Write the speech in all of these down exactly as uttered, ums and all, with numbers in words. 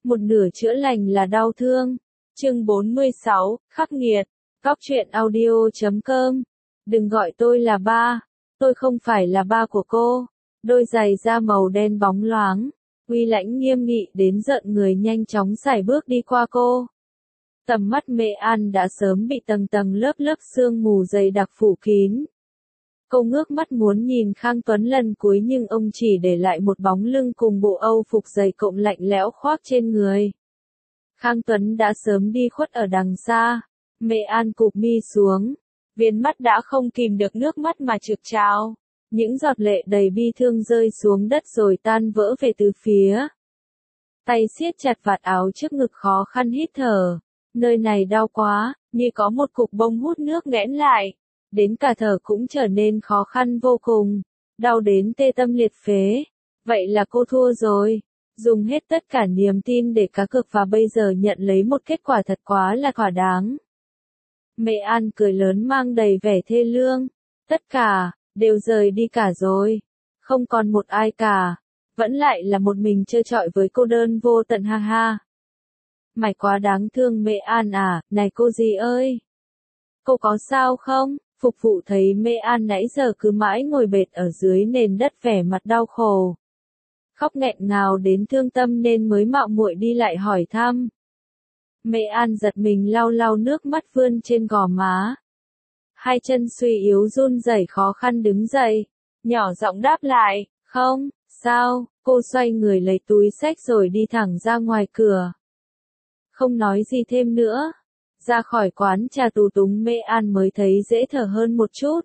một nửa chữa lành là đau thương. Chương bốn mươi sáu, khắc nghiệt. Góc truyện audio chấm com. Đừng gọi tôi là ba. Tôi không phải là ba của cô. Đôi giày da màu đen bóng loáng. Uy lãnh nghiêm nghị đến giận người nhanh chóng sải bước đi qua cô. Tầm mắt Mẹ An đã sớm bị tầng tầng lớp lớp sương mù dày đặc phủ kín. Cô ngước mắt muốn nhìn Khang Tuấn lần cuối nhưng ông chỉ để lại một bóng lưng cùng bộ âu phục dày cộm lạnh lẽo khoác trên người. Khang Tuấn đã sớm đi khuất ở đằng xa. Mẹ An cụp mi xuống. Viền mắt đã không kìm được nước mắt mà trực trào. Những giọt lệ đầy bi thương rơi xuống đất rồi tan vỡ về từ phía. Tay siết chặt vạt áo trước ngực khó khăn hít thở. Nơi này đau quá, như có một cục bông hút nước nghẽn lại. Đến cả thở cũng trở nên khó khăn vô cùng. Đau đến tê tâm liệt phế. Vậy là cô thua rồi. Dùng hết tất cả niềm tin để cá cược và bây giờ nhận lấy một kết quả thật quá là thỏa đáng. Mẹ An cười lớn mang đầy vẻ thê lương. Tất cả, đều rời đi cả rồi. Không còn một ai cả. Vẫn lại là một mình trơ trọi với cô đơn vô tận ha ha. Mày quá đáng thương Mẹ An à, này cô dì ơi. Cô có sao không? Phục vụ thấy Mẹ An nãy giờ cứ mãi ngồi bệt ở dưới nền đất vẻ mặt đau khổ. Khóc nghẹn ngào đến thương tâm nên mới mạo muội đi lại hỏi thăm. Mẹ An giật mình lau lau nước mắt vươn trên gò má. Hai chân suy yếu run rẩy khó khăn đứng dậy. Nhỏ giọng đáp lại, không, sao, cô xoay người lấy túi xách rồi đi thẳng ra ngoài cửa. Không nói gì thêm nữa. Ra khỏi quán trà tù túng Mẹ An mới thấy dễ thở hơn một chút.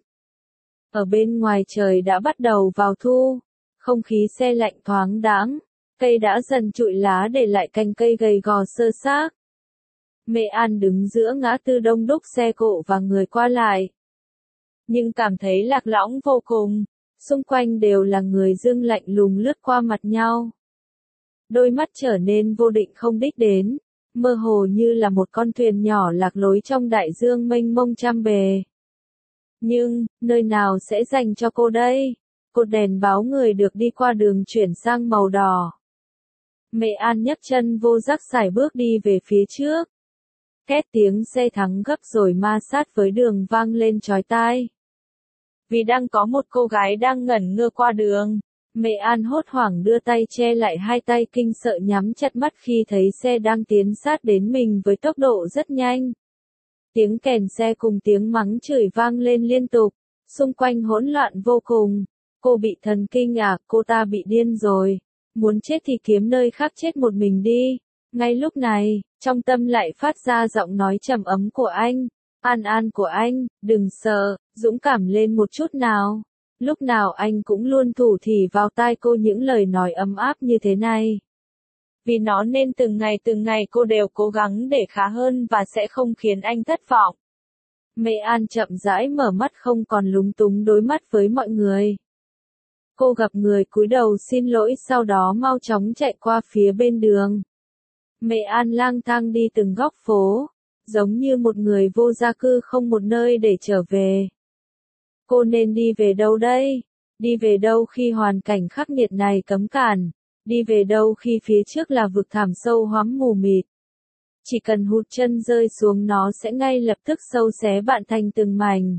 Ở bên ngoài trời đã bắt đầu vào thu. Không khí se lạnh thoáng đãng. Cây đã dần trụi lá để lại cành cây gầy gò xơ xác. Mẹ An đứng giữa ngã tư đông đúc xe cộ và người qua lại. Nhưng cảm thấy lạc lõng vô cùng. Xung quanh đều là người dưng lạnh lùng lướt qua mặt nhau. Đôi mắt trở nên vô định không đích đến. Mơ hồ như là một con thuyền nhỏ lạc lối trong đại dương mênh mông trăm bề. Nhưng, nơi nào sẽ dành cho cô đây? Cột đèn báo người được đi qua đường chuyển sang màu đỏ. Mẹ An nhấc chân vô giác sải bước đi về phía trước. Két tiếng xe thắng gấp rồi ma sát với đường vang lên chói tai. Vì đang có một cô gái đang ngẩn ngơ qua đường. Mẹ An hốt hoảng đưa tay che lại hai tay kinh sợ nhắm chặt mắt khi thấy xe đang tiến sát đến mình với tốc độ rất nhanh. Tiếng kèn xe cùng tiếng mắng chửi vang lên liên tục, xung quanh hỗn loạn vô cùng. Cô bị thần kinh à, cô ta bị điên rồi. Muốn chết thì kiếm nơi khác chết một mình đi. Ngay lúc này, trong tâm lại phát ra giọng nói trầm ấm của anh. An An của anh, đừng sợ, dũng cảm lên một chút nào. Lúc nào anh cũng luôn thủ thỉ vào tai cô những lời nói ấm áp như thế này. Vì nó nên từng ngày từng ngày cô đều cố gắng để khá hơn và sẽ không khiến anh thất vọng. Mẹ An chậm rãi mở mắt không còn lúng túng đối mắt với mọi người. Cô gặp người cúi đầu xin lỗi sau đó mau chóng chạy qua phía bên đường. Mẹ An lang thang đi từng góc phố, giống như một người vô gia cư không một nơi để trở về. Cô nên đi về đâu đây? Đi về đâu khi hoàn cảnh khắc nghiệt này cấm cản? Đi về đâu khi phía trước là vực thẳm sâu hoắm mù mịt? Chỉ cần hụt chân rơi xuống nó sẽ ngay lập tức xâu xé bạn thành từng mảnh.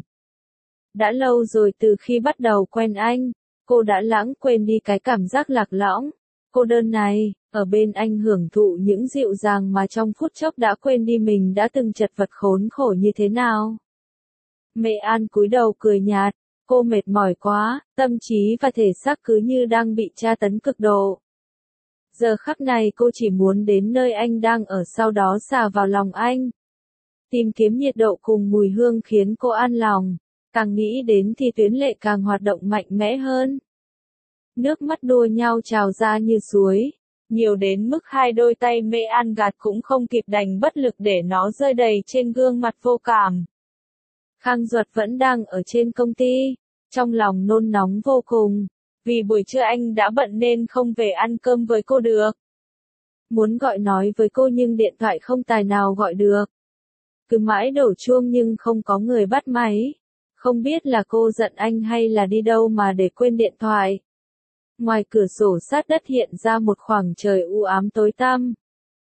Đã lâu rồi từ khi bắt đầu quen anh, cô đã lãng quên đi cái cảm giác lạc lõng, cô đơn này, ở bên anh hưởng thụ những dịu dàng mà trong phút chốc đã quên đi mình đã từng chật vật khốn khổ như thế nào. Mẹ An cúi đầu cười nhạt, cô mệt mỏi quá, tâm trí và thể xác cứ như đang bị tra tấn cực độ. Giờ khắc này cô chỉ muốn đến nơi anh đang ở sau đó xà vào lòng anh. Tìm kiếm nhiệt độ cùng mùi hương khiến cô an lòng, càng nghĩ đến thì tuyến lệ càng hoạt động mạnh mẽ hơn. Nước mắt đua nhau trào ra như suối, nhiều đến mức hai đôi tay Mẹ An gạt cũng không kịp đành bất lực để nó rơi đầy trên gương mặt vô cảm. Khang Duật vẫn đang ở trên công ty, trong lòng nôn nóng vô cùng, vì buổi trưa anh đã bận nên không về ăn cơm với cô được. Muốn gọi nói với cô nhưng điện thoại không tài nào gọi được. Cứ mãi đổ chuông nhưng không có người bắt máy. Không biết là cô giận anh hay là đi đâu mà để quên điện thoại. Ngoài cửa sổ sát đất hiện ra một khoảng trời u ám tối tăm.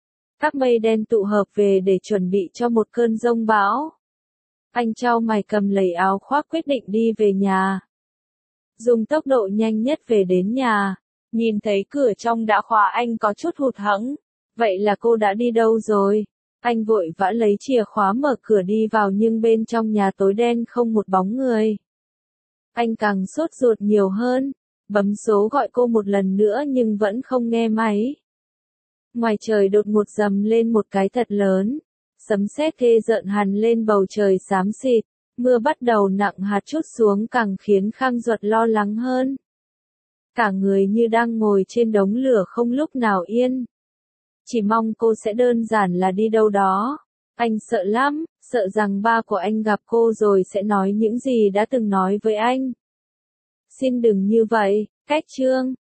Các mây đen tụ hợp về để chuẩn bị cho một cơn giông bão. Anh chau mày cầm lấy áo khoác quyết định đi về nhà. Dùng tốc độ nhanh nhất về đến nhà. Nhìn thấy cửa trong đã khóa anh có chút hụt hẫng. Vậy là cô đã đi đâu rồi? Anh vội vã lấy chìa khóa mở cửa đi vào nhưng bên trong nhà tối đen không một bóng người. Anh càng sốt ruột nhiều hơn. Bấm số gọi cô một lần nữa nhưng vẫn không nghe máy. Ngoài trời đột ngột dầm lên một cái thật lớn. Sấm sét ghê rợn hằn lên bầu trời xám xịt. Mưa bắt đầu nặng hạt chút xuống càng khiến Khang Duật lo lắng hơn. Cả người như đang ngồi trên đống lửa không lúc nào yên. Chỉ mong cô sẽ đơn giản là đi đâu đó. Anh sợ lắm, sợ rằng ba của anh gặp cô rồi sẽ nói những gì đã từng nói với anh. Xin đừng như vậy, cách chương.